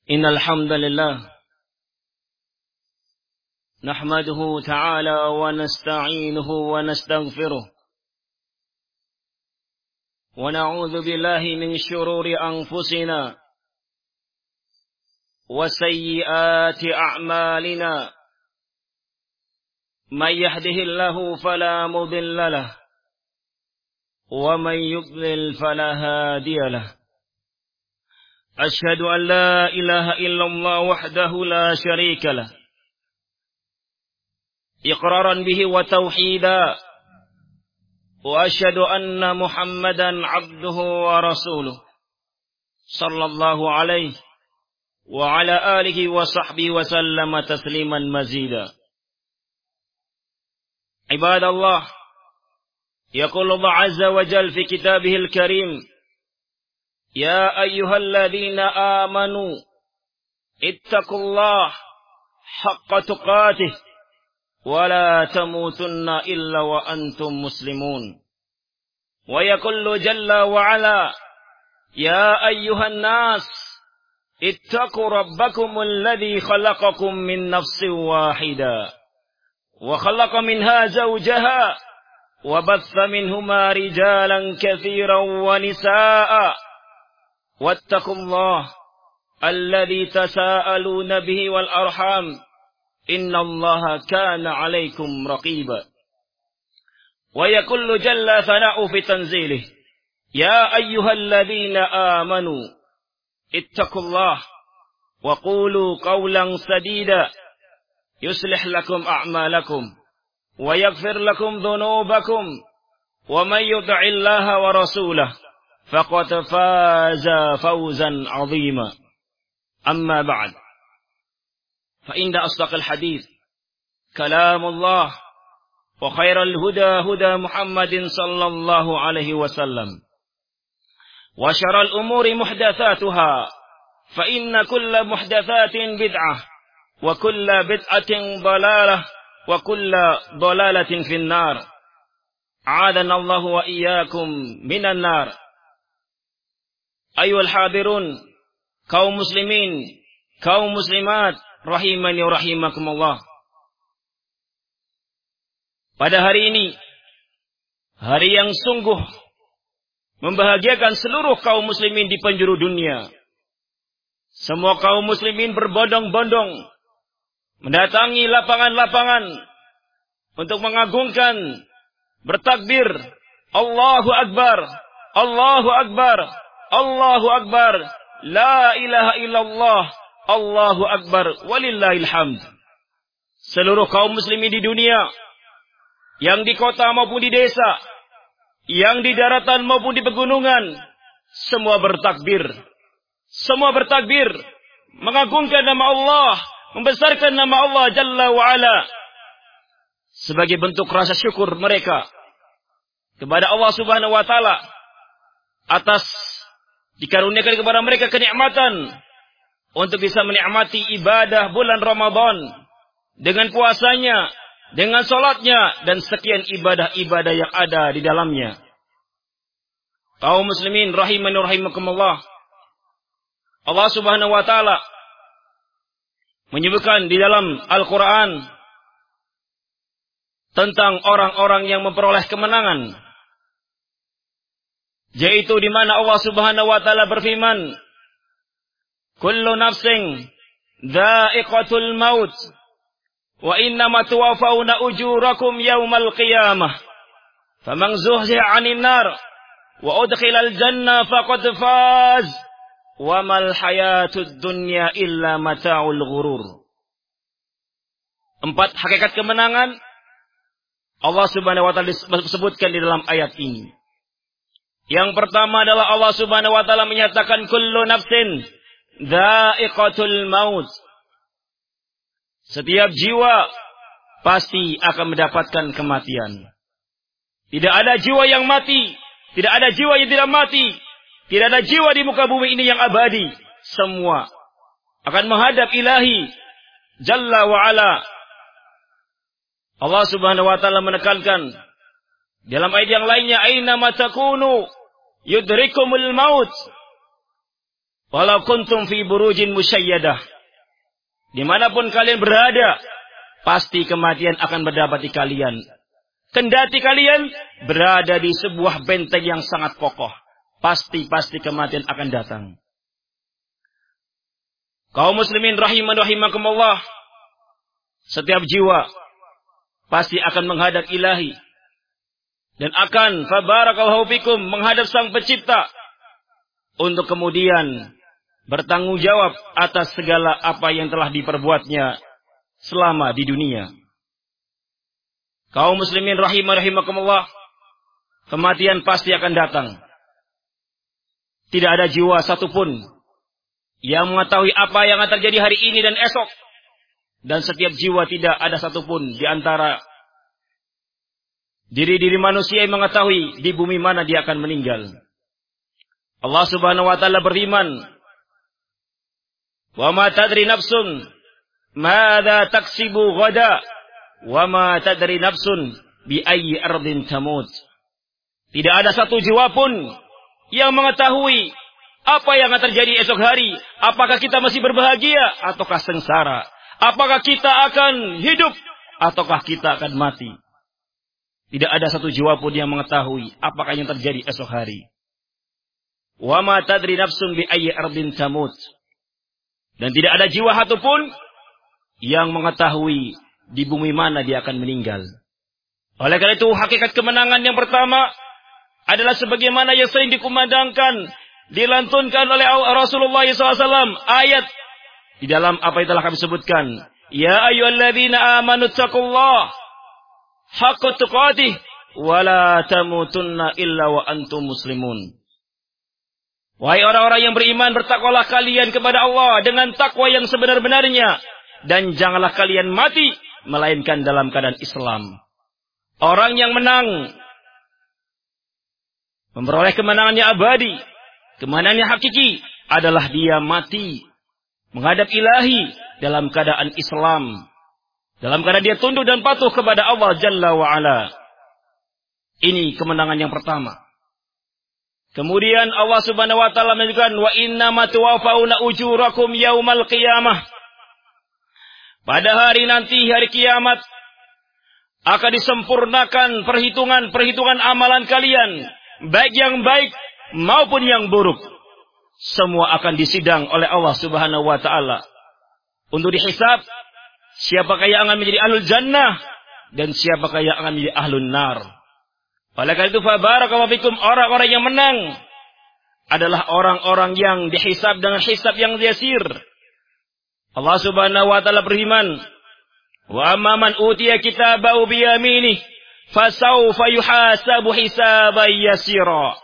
إن الحمد لله نحمده تعالى ونستعينه ونستغفره ونعوذ بالله من شرور أنفسنا وسيئات أعمالنا من يهده الله فلا مضل له ومن يضلل فلا هادي له أشهد أن لا إله إلا الله وحده لا شريك له إقرارا به وتوحيدا وأشهد أن محمدا عبده ورسوله صلى الله عليه وعلى آله وصحبه وسلم تسليما مزيدا. عباد الله، يقول الله عز وجل في كتابه الكريم: يا أيها الذين آمنوا اتقوا الله حق تقاته ولا تموتن إلا وأنتم مسلمون. ويقول جل وعلا: يا أيها الناس اتقوا ربكم الذي خلقكم من نفس واحدة وخلق منها زوجها وبث منهما رجالا كثيرا ونساء واتقوا الله الذي تساءلون به والأرحام إن الله كان عليكم رقيبا. ويقول جل ثناؤه في تنزيله: يا أيها الذين آمنوا اتقوا الله وقولوا قولا سديدا يصلح لكم أعمالكم ويغفر لكم ذنوبكم ومن يطع الله ورسوله فقد فاز فوزا عظيما. أما بعد، فإن أصدق الحديث كلام الله وخير الهدى هدى محمد صلى الله عليه وسلم وشر الأمور محدثاتها فإن كل محدثات بدعة وكل بدعة ضلالة وكل ضلالة في النار. أعاذنا الله وإياكم من النار. أيها الحاضرون، kaum muslimin, kaum muslimat, rahimani wa rahimakumullah. Pada hari ini, hari yang sungguh membahagiakan seluruh kaum muslimin di penjuru dunia. Semua kaum muslimin berbondong-bondong mendatangi lapangan-lapangan untuk mengagungkan, bertakbir, Allahu Akbar, Allahu Akbar, Allahu Akbar, la ilaha illallah, Allahu Akbar, walillahil hamd. Seluruh kaum muslimin di dunia, yang di kota maupun di desa, yang di daratan maupun di pegunungan, semua bertakbir. Semua bertakbir, mengagungkan nama Allah, membesarkan nama Allah Jalla wa'ala, sebagai bentuk rasa syukur mereka kepada Allah Subhanahu wa ta'ala atas dikaruniakan kepada mereka kenikmatan untuk bisa menikmati ibadah bulan Ramadan dengan puasanya, dengan salatnya, dan sekian ibadah-ibadah yang ada di dalamnya. Kaum muslimin rahimani rahimakumullah, Allah Subhanahu wa ta'ala menyebutkan di dalam Al-Quran tentang orang-orang yang memperoleh kemenangan, yaitu di mana Allah Subhanahu wa ta'ala berfirman: kullu nafsin dha'iqatul maut wa innama tuwaffawna ujurakum yawmal qiyamah faman zuhziha 'anil nar wa udkhilal jannah faqad faz wa mal hayatud dunya illa mata'ul ghurur. 4 hakikat kemenangan Allah Subhanahu wa ta'ala sebutkan di dalam ayat ini. Yang pertama adalah Allah Subhanahu wa ta'ala menyatakan kullu nafsin dha'iqatul maut. Setiap jiwa pasti akan mendapatkan kematian. Tidak ada jiwa yang mati, tidak ada jiwa yang tidak mati, tidak ada jiwa di muka bumi ini yang abadi. Semua akan menghadap Ilahi Jalla wa'ala. Allah Subhanahu wa ta'ala menekankan dalam ayat yang lainnya: aina ma takunu yudrikumul maut. Walau kuntum fi burujin musyayyadah. Dimanapun kalian berada, pasti kematian akan mendapati kalian. Kendati kalian berada di sebuah benteng yang sangat kokoh, pasti kematian akan datang. Kaum muslimin rahimakumullah, setiap jiwa pasti akan menghadap ilahi dan akan fabarakallahu fikum menghadap Sang Pencipta untuk kemudian bertanggung jawab atas segala apa yang telah diperbuatnya selama di dunia. Kaum muslimin rahimakumullah, kematian pasti akan datang. Tidak ada jiwa satupun yang mengetahui apa yang akan terjadi hari ini dan esok. Dan setiap jiwa tidak ada satupun di antara diri-diri manusia yang mengetahui di bumi mana dia akan meninggal. Allah Subhanahu wa taala berfirman, "Wa ma tadri nafsun madza taksibu ghada, wa ma tadri nafsun bi ayyi ardin tamut." Tidak ada satu jiwa pun yang mengetahui apa yang akan terjadi esok hari. Apakah kita masih berbahagia ataukah sengsara? Apakah kita akan hidup ataukah kita akan mati? Tidak ada satu jiwa pun yang mengetahui apakah yang terjadi esok hari. Wa ma tadri nafsun bi ayyi ardin tamut. Dan tidak ada jiwa satu pun yang mengetahui di bumi mana dia akan meninggal. Oleh karena itu, hakikat kemenangan yang pertama adalah sebagaimana yang sering dikumandangkan, dilantunkan oleh Rasulullah SAW, ayat di dalam apa yang telah kami sebutkan. Ya ayyuhalladzina amanu taqullaha haqqa tuqatih wa la tamutunna illa wa antum muslimun. Wahai orang-orang yang beriman, bertakwalah kalian kepada Allah dengan takwa yang sebenar-benarnya, dan janganlah kalian mati melainkan dalam keadaan Islam. Orang yang menang memperoleh kemenangannya abadi, kemenangannya hakiki adalah dia mati menghadap ilahi dalam keadaan Islam, dalam keadaan dia tunduk dan patuh kepada Allah Jalla wa'ala. Ini kemenangan yang pertama. Kemudian Allah Subhanahu wa taala menyebutkan, wa innama tuwaffawna ujurakum yaumal qiyamah. Pada hari nanti, hari kiamat, akan disempurnakan perhitungan amalan kalian, baik yang baik maupun yang buruk. Semua akan disidang oleh Allah Subhanahu wa taala untuk dihisab siapakah yang akan menjadi ahlul jannah dan siapakah yang akan menjadi ahlun nar. Oleh karena itu, fabarakallahu fikum, orang-orang yang menang adalah orang-orang yang dihisab dengan hisab yang yasir. Allah Subhanahu wa taala berfirman, wa amma man utiya kitabahu bi yaminih fasawfa yuhasabu hisaban yasira.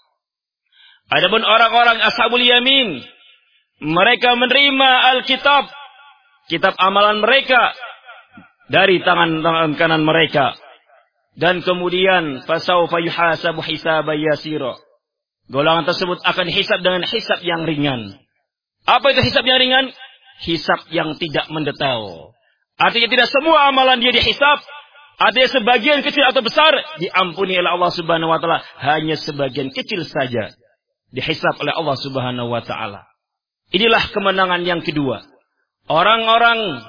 Adapun orang-orang ashabul yamin, mereka menerima Alkitab, kitab amalan mereka dari tangan kanan mereka, dan kemudian fasawfa yuhasabu hisaban yasira. Golongan tersebut akan dihisab dengan hisab yang ringan. Apa itu hisab yang ringan? Hisab yang tidak mendetail. Artinya tidak semua amalan dia dihisab. Artinya sebagian kecil atau besar diampuni oleh Allah Subhanahu wa taala, hanya sebagian kecil saja dihisab oleh Allah Subhanahu wa taala. Inilah kemenangan yang kedua. Orang-orang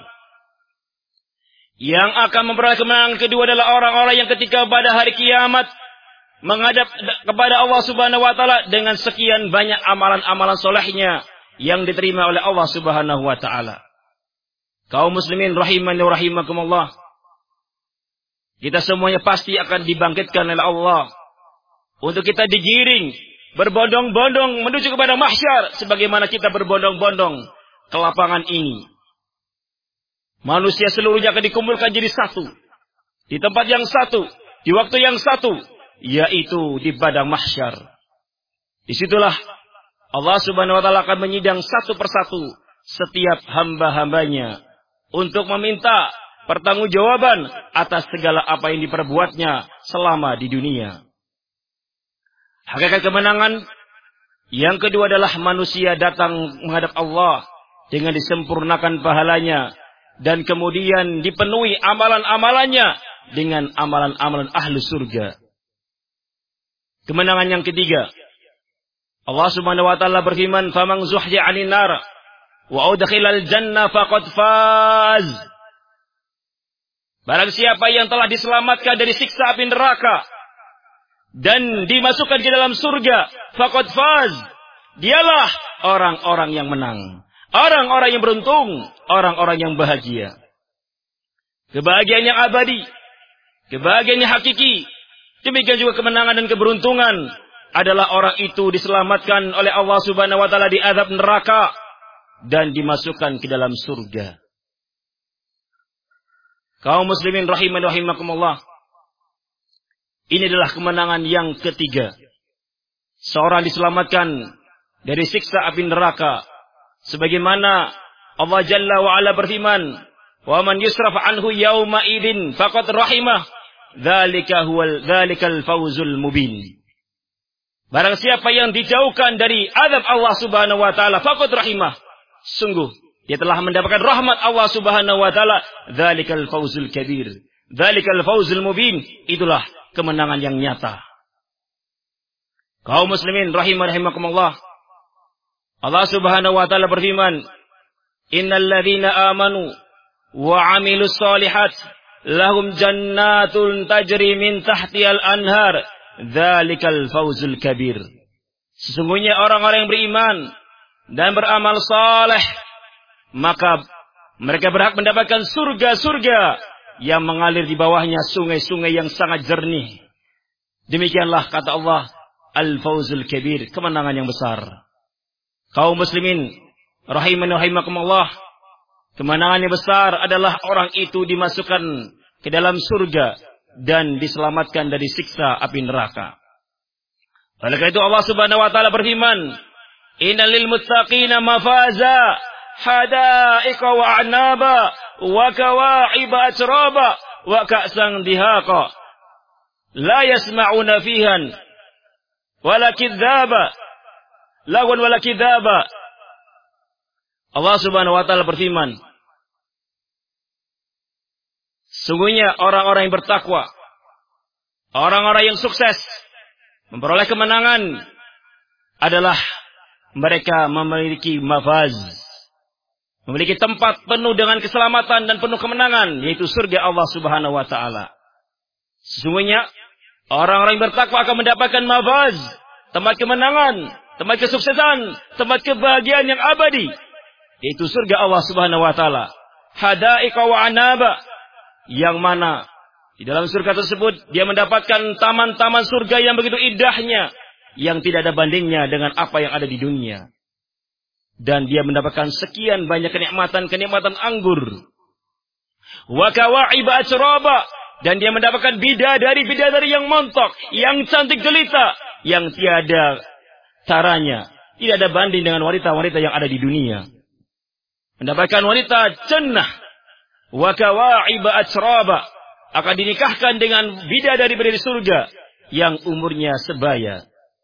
yang akan memperoleh kemenangan kedua adalah orang-orang yang ketika pada hari kiamat menghadap kepada Allah Subhanahu wa taala dengan sekian banyak amalan-amalan solehnya yang diterima oleh Allah Subhanahu wa taala. Kaum muslimin rahimani wa rahimakumullah, kita semuanya pasti akan dibangkitkan oleh Allah untuk kita digiring berbondong-bondong menuju kepada mahsyar sebagaimana kita berbondong-bondong ke lapangan ini. Manusia seluruhnya akan dikumpulkan jadi satu, di tempat yang satu, di waktu yang satu, yaitu di padang mahsyar. Disitulah Allah Subhanahu wa taala akan menyidang satu persatu setiap hamba-hambanya untuk meminta pertanggungjawaban atas segala apa yang diperbuatnya selama di dunia. Hakikat kemenangan yang kedua adalah manusia datang menghadap Allah dengan disempurnakan pahalanya dan kemudian dipenuhi amalan-amalannya dengan amalan-amalan ahlu surga. Kemenangan yang ketiga, Allah Subhanahu wa taala berfirman, "Faman zuhziha 'anil nar wa udkhilal jannah faqad faz." Barang siapa yang telah diselamatkan dari siksa api neraka dan dimasukkan ke dalam surga, faqad faz. Dialah orang-orang yang menang, orang-orang yang beruntung, orang-orang yang bahagia. Kebahagiaan yang abadi, kebahagiaan yang hakiki, demikian juga kemenangan dan keberuntungan adalah orang itu diselamatkan oleh Allah Subhanahu wa taala di azab neraka dan dimasukkan ke dalam surga. Kaum muslimin rahiman rahimakumullah. Ini adalah kemenangan yang ketiga. Seorang diselamatkan dari siksa api neraka. Sebagaimana Allah Jalla wa Ala berfirman, "Wa man yusraf anhu yawma idin faqad rahimah, dzalikal fawzul mubin." Barang siapa yang dijauhkan dari azab Allah Subhanahu wa taala, faqad rahimah, sungguh dia telah mendapatkan rahmat Allah Subhanahu wa taala, dzalikal fawzul kabir, dzalikal fawzul mubin, itulah kemenangan yang nyata. Kaum muslimin rahimakumullah. Allah Subhanahu wa taala berfirman, "Innal ladzina amanu wa 'amilus shalihat lahum jannatun tajri min tahtihal anhar, dzalikal fawzul kabir." Sesungguhnya orang-orang yang beriman dan beramal saleh, maka mereka berhak mendapatkan surga-surga yang mengalir di bawahnya sungai-sungai yang sangat jernih. Demikianlah kata Allah, al-fawzul kabir, kemenangan yang besar. Kaum muslimin rahiman rahimakumullah, kemenangan yang besar adalah orang itu dimasukkan ke dalam surga dan diselamatkan dari siksa api neraka. Oleh karena itu Allah Subhanahu wa taala berfirman, "Innal lil muttaqina mafaza, hadaiqa wa a'naba, wa kawa'iba atraba, wa ka'san dihaqa. La yasma'una fihan wala kidzaba, lawan wala kidzaba." Allah Subhanahu wa taala berfirman, sungguhnya orang-orang yang bertakwa, orang-orang yang sukses, memperoleh kemenangan adalah mereka memiliki mafaz, memiliki tempat penuh dengan keselamatan dan penuh kemenangan, yaitu surga Allah Subhanahu wa taala. Sesungguhnya orang-orang yang bertakwa akan mendapatkan mafaz, tempat kemenangan, tempat kesuksesan, tempat kebahagiaan yang abadi, yaitu surga Allah Subhanahu wa taala. Hadaiqa wa anaba, yang mana di dalam surga tersebut dia mendapatkan taman-taman surga yang begitu indahnya, yang tidak ada bandingnya dengan apa yang ada di dunia. Dan dia mendapatkan sekian banyak kenikmatan anggur. Wa kawa'iba atraba, dan dia mendapatkan bidadari yang montok, yang cantik jelita, yang tiada taranya, tidak ada banding dengan wanita-wanita yang ada di dunia. Mendapatkan wanita jannah, wa kawa'iba atraba, akan dinikahkan dengan bidadari surga yang umurnya sebaya.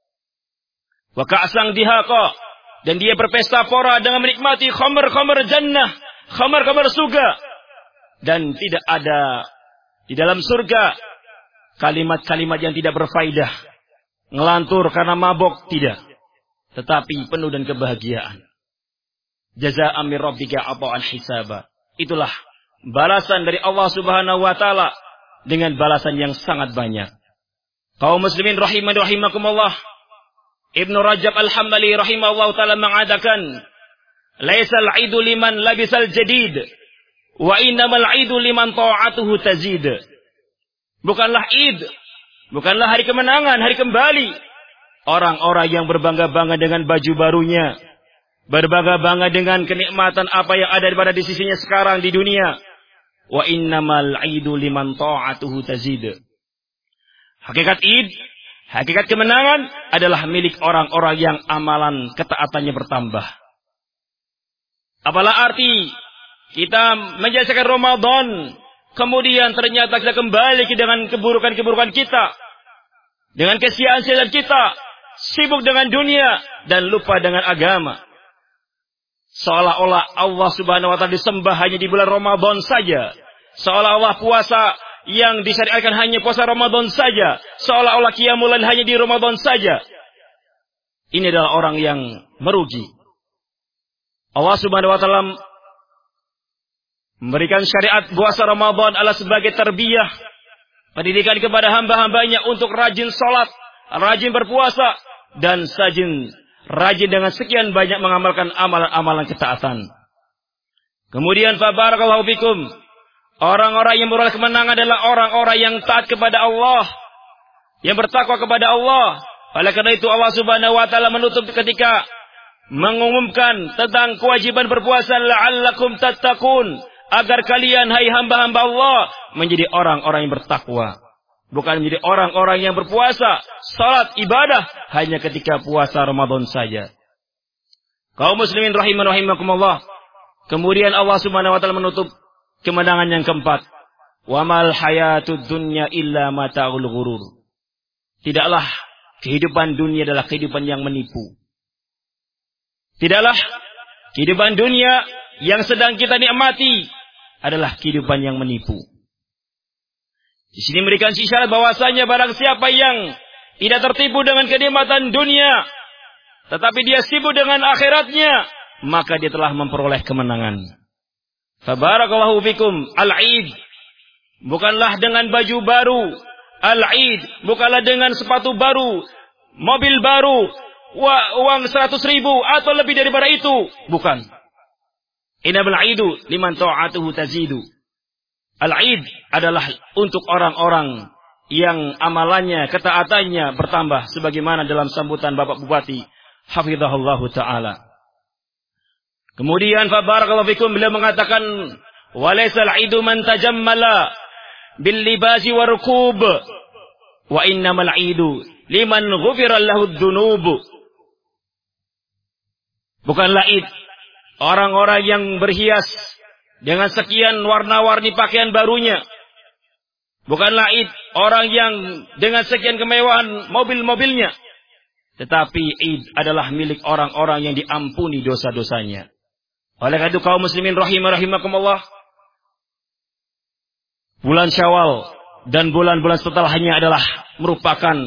Wa ka'san dihaqa, dan dia berpesta pora dengan menikmati khamar jannah, khamar surga. Dan tidak ada di dalam surga kalimat-kalimat yang tidak berfaedah, ngelantur karena mabok, tidak, tetapi penuh dan kebahagiaan. Jazaa'an min rabbika 'ata'an hisaba. Itulah balasan dari Allah Subhanahu wa taala dengan balasan yang sangat banyak. Kaum muslimin rahimakumullah, Ibnu Rajab Al-Hambali rahimahullah taala mengatakan, "Laisal 'idu liman labisal jadid, wa innamal 'idu liman ta'atuhu tazid." Bukanlah Id, bukanlah hari kemenangan, hari kembali orang-orang yang berbangga-bangga dengan baju barunya, berbangga-bangga dengan kenikmatan apa yang ada pada di sisinya sekarang di dunia. Wa innamal 'idu liman ta'atuhu tazid. Hakikat Id, hakikat kemenangan adalah milik orang-orang yang amalan ketaatannya bertambah. Apalah arti kita menjalankan Ramadan, kemudian ternyata kita kembali dengan keburukan-keburukan kita, dengan kesia-siaan kita, sibuk dengan dunia dan lupa dengan agama. Seolah-olah Allah Subhanahu wa taala disembah hanya di bulan Ramadan saja. Seolah-olah puasa yang disyariatkan hanya puasa Ramadan saja. Seolah-olah qiyamul lail hanya di Ramadan saja. ini adalah orang yang merugi. Allah Subhanahu wa taala memberikan syariat puasa Ramadan adalah sebagai tarbiyah, pendidikan kepada hamba-hambanya untuk rajin salat, rajin berpuasa, dan rajin dengan sekian banyak mengamalkan amalan-amalan ketaatan. Kemudian fabarakallahu fikum, orang-orang yang memperoleh kemenangan adalah orang-orang yang taat kepada Allah, yang bertakwa kepada Allah. Oleh karena itu Allah Subhanahu wa taala menutup ketika mengumumkan tentang kewajiban berpuasa, la'allakum tattaqun, agar kalian hai hamba-hamba Allah menjadi orang-orang yang bertakwa, bukan menjadi orang-orang yang berpuasa, salat, ibadah hanya ketika puasa Ramadan saja. Kaum muslimin rahimakumullah. Kemudian Allah Subhanahu wa taala menutup kemenangan yang keempat. Wamal hayatud dunya illa mata'ul ghurur. Tidaklah kehidupan dunia adalah kehidupan yang menipu. Tidaklah kehidupan dunia yang sedang kita nikmati adalah kehidupan yang menipu. Di sini memberikan isyarat bahwasanya barang siapa yang tidak tertipu dengan kenikmatan dunia, tetapi dia sibuk dengan akhiratnya, maka dia telah memperoleh kemenangan. Fabarakallahu fikum. Al-Eid bukanlah dengan baju baru. Al-Eid bukanlah dengan sepatu baru, mobil baru, uang 100.000 atau lebih daripada itu. Bukan. Innamal aidu liman ta'atuhu tazidu. Al-Eid adalah untuk orang-orang yang amalannya, ketaatannya bertambah, sebagaimana dalam sambutan Bapak Bupati hafizahullahu taala. Kemudian fabarakallahu fikum, beliau mengatakan walaysal aidu man tajammala bil libasi warqub wa innamal aidu liman ghufira lahu dzunub. Bukanlah Id orang-orang yang berhias dengan sekian warna-warni pakaian barunya. Bukanlah Id orang yang dengan sekian kemewahan mobil-mobilnya. Tetapi Id adalah milik orang-orang yang diampuni dosa-dosanya. Oleh karena itu kaum muslimin rahimakumullah, bulan Syawal dan bulan-bulan setelahnya adalah merupakan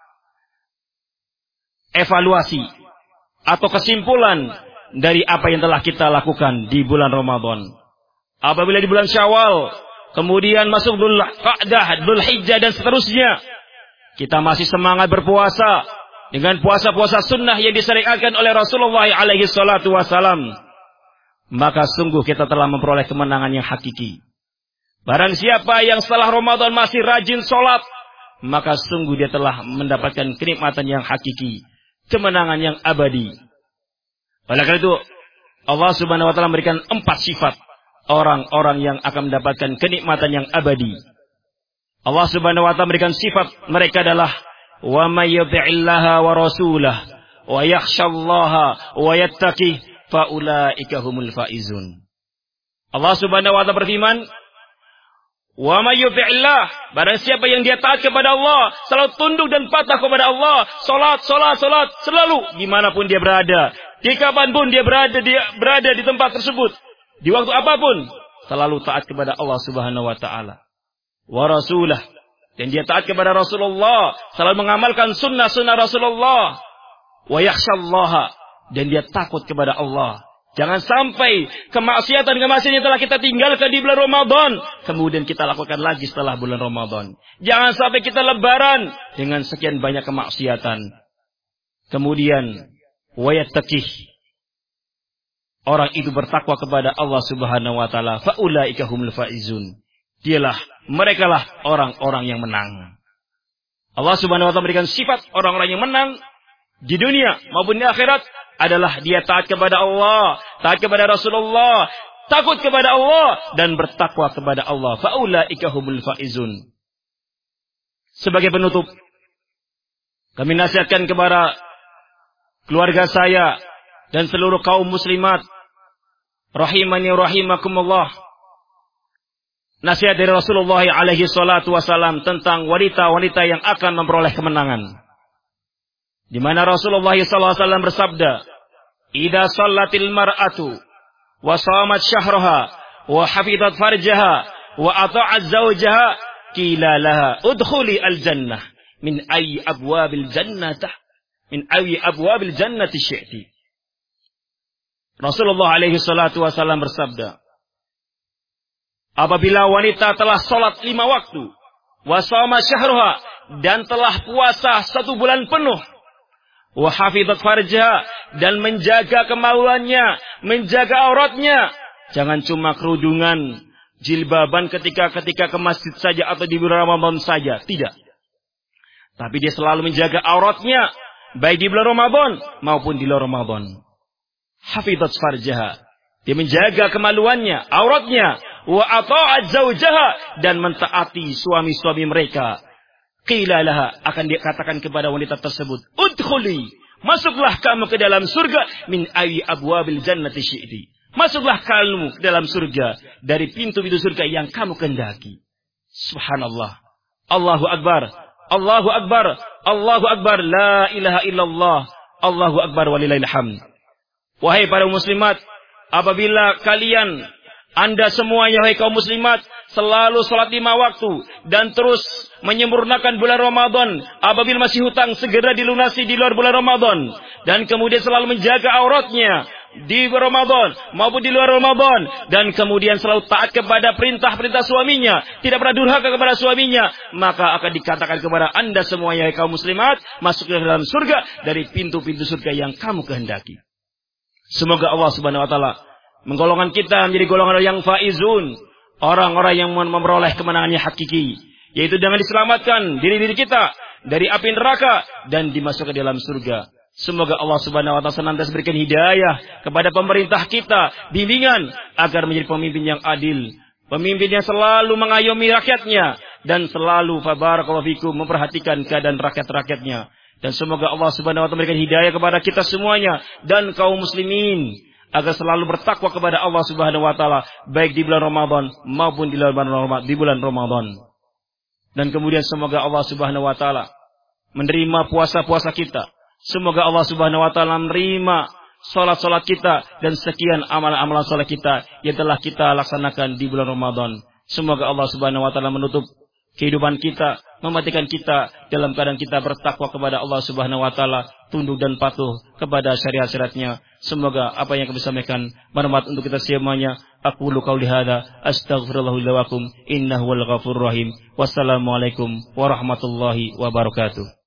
evaluasi atau kesimpulan dari apa yang telah kita lakukan di bulan Ramadan. Apabila di bulan Syawal, kemudian masuk Dzul Qa'dah, Dzul Hijjah dan seterusnya, kita masih semangat berpuasa dengan puasa-puasa sunnah yang disyariatkan oleh Rasulullah alaihi salatu wasalam, maka sungguh kita telah memperoleh kemenangan yang hakiki. Barang siapa yang setelah Ramadan masih rajin sholat, maka sungguh dia telah mendapatkan kenikmatan yang hakiki, kemenangan yang abadi. Oleh karena itu Allah Subhanahu wa taala memberikan 4 sifat orang-orang yang akan mendapatkan kenikmatan yang abadi. Allah Subhanahu wa taala memberikan sifat mereka adalah wa may yuti'illaha wa rasulahu wa yakhshallaha wa yattaqih fa ulaika humul faizun. Allah Subhanahu wa taala berfirman, wa may yuti'illah, barang siapa yang dia taat kepada Allah, selalu tunduk dan patuh kepada Allah, salat selalu dimanapun dia berada, di kapanpun dia berada di tempat tersebut, di waktu apapun, selalu taat kepada Allah Subhanahu wa taala. Wa rasulah, dan dia taat kepada Rasulullah, selalu mengamalkan sunnah-sunnah Rasulullah. Wa yakhshallaha, dan dia takut kepada Allah. Jangan sampai kemaksiatan yang telah kita tinggalkan di bulan Ramadan kemudian kita lakukan lagi setelah bulan Ramadan. Jangan sampai kita lebaran dengan sekian banyak kemaksiatan. Kemudian wayattaqih, orang itu bertakwa kepada Allah Subhanahu wa taala, fa ulaika humul faizun. Merekalah orang-orang yang menang. Allah Subhanahu wa taala memberikan sifat orang-orang yang menang di dunia maupun di akhirat adalah dia taat kepada Allah, taat kepada Rasulullah, takut kepada Allah dan bertakwa kepada Allah. Faulaika humul faizun. Sebagai penutup, kami nasihatkan kepada keluarga saya dan seluruh kaum muslimat rahimani rahimakumullah, nasihat dari Rasulullah alaihi salatu wasalam tentang wanita-wanita yang akan memperoleh kemenangan. Di mana Rasulullah sallallahu alaihi wasallam bersabda, "Idza shallatil mar'atu wa shamat syahraha wa hafizat farjaha wa ata'at zawjaha qila laha udkhuli al-jannah min ayyi abwabil jannah min awi abwabil jannati syi'ti. Rasulullah alaihi salatu wasallam bersabda, apabila wanita telah salat 5 waktu, wa shoma syahruha, dan telah puasa 1 bulan penuh, wa hafizat farjaha, dan menjaga kemaluannya, menjaga auratnya, jangan cuma kerudungan, jilbaban ketika ke masjid saja atau di bulan Ramadan saja, tidak. Tapi dia selalu menjaga auratnya, baik di bulan Ramadan maupun di luar Ramadan. Hafizat farjaha, dia menjaga kemaluannya, auratnya, wa ata'at zaujaha, dan mentaati suami-suami mereka. Qila laha, akan dikatakan kepada wanita tersebut, udkhuli, masuklah kamu ke dalam surga, min awi abwabil jannati syi'ti. Masuklah kamu ke dalam surga dari pintu-pintu surga yang kamu kehendaki. Subhanallah. Allahu akbar. Allahu akbar. Allahu akbar. La ilaha illallah. Allahu akbar walillahil hamd. Wahai para muslimat, apabila kalian, Anda semuanya, wahai kaum muslimat, selalu salat 5 waktu dan terus menyempurnakan bulan Ramadan, apabila masih hutang segera dilunasi di luar bulan Ramadan, dan kemudian selalu menjaga auratnya di Ramadan maupun di luar Ramadan, dan kemudian selalu taat kepada perintah-perintah suaminya, tidak pernah durhaka kepada suaminya, maka akan dikatakan kepada Anda semuanya, wahai kaum muslimat, masuk ke dalam surga dari pintu-pintu surga yang kamu kehendaki. Semoga Allah Subhanahu wa taala menggolongkan kita menjadi golongan yang faizun, orang-orang yang memperoleh kemenangan yang hakiki, yaitu dengan diselamatkan diri-diri kita dari api neraka dan dimasukkan ke dalam surga. Semoga Allah Subhanahu wa taala senantiasa berikan hidayah kepada pemerintah kita, bimbingan agar menjadi pemimpin yang adil, pemimpin yang selalu mengayomi rakyatnya dan selalu fabarakallahu fikum memperhatikan keadaan rakyat-rakyatnya. Dan semoga Allah Subhanahu wa taala memberikan hidayah kepada kita semuanya dan kaum muslimin agar selalu bertakwa kepada Allah Subhanahu wa taala baik di bulan Ramadan maupun di bulan Ramadan. Dan kemudian semoga Allah Subhanahu wa taala menerima puasa-puasa kita. Semoga Allah Subhanahu wa taala menerima salat-salat kita dan sekian amalan-amalan salat kita yang telah kita laksanakan di bulan Ramadan. Semoga Allah Subhanahu wa taala menutup kehidupan kita, mematikan kita dalam keadaan kita bertakwa kepada Allah Subhanahu wa taala, tunduk dan patuh kepada syariat-syariatnya. Semoga apa yang kami sampaikan bermanfaat untuk kita semuanya. Aqulu qauli hadza astaghfirullah li wa lakum innahu wal ghafurur rahim. Wassalamualaikum warahmatullahi wabarakatuh.